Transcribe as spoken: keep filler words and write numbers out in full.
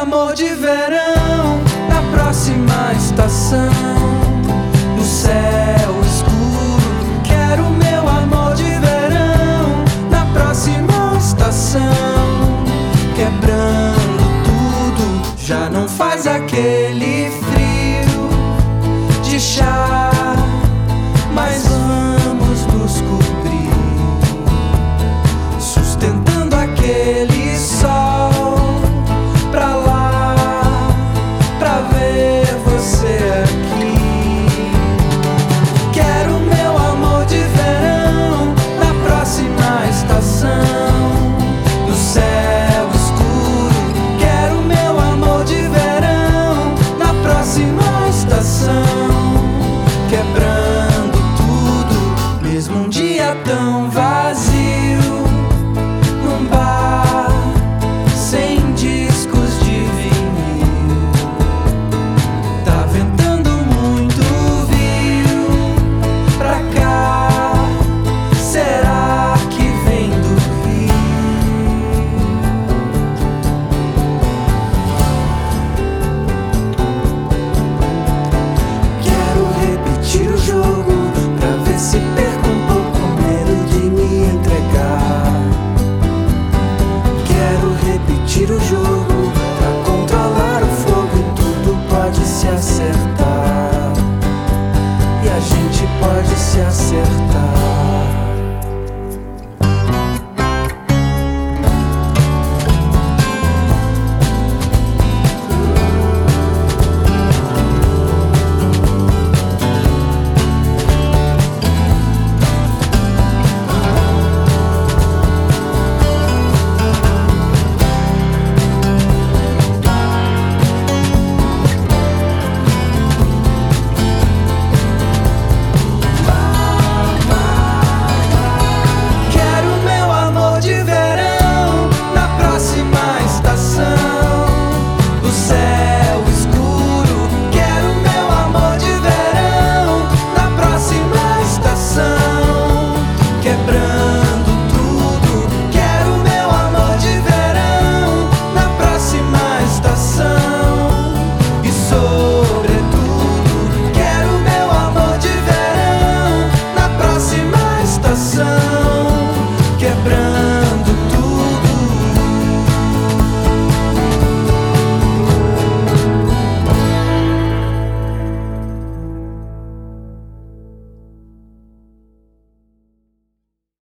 amor de verão na próxima estação. No céu escuro, quero meu amor de verão na próxima estação. Quebrando tudo, já não faz aquele frio de chá, mas vamos nos cobrir, sustentando aquele sol pra lá, pra ver você aqui. Quero meu amor de verão na próxima estação. No céu escuro, quero meu amor de verão na próxima estação. Quebrando tudo, mesmo um dia tão vazio.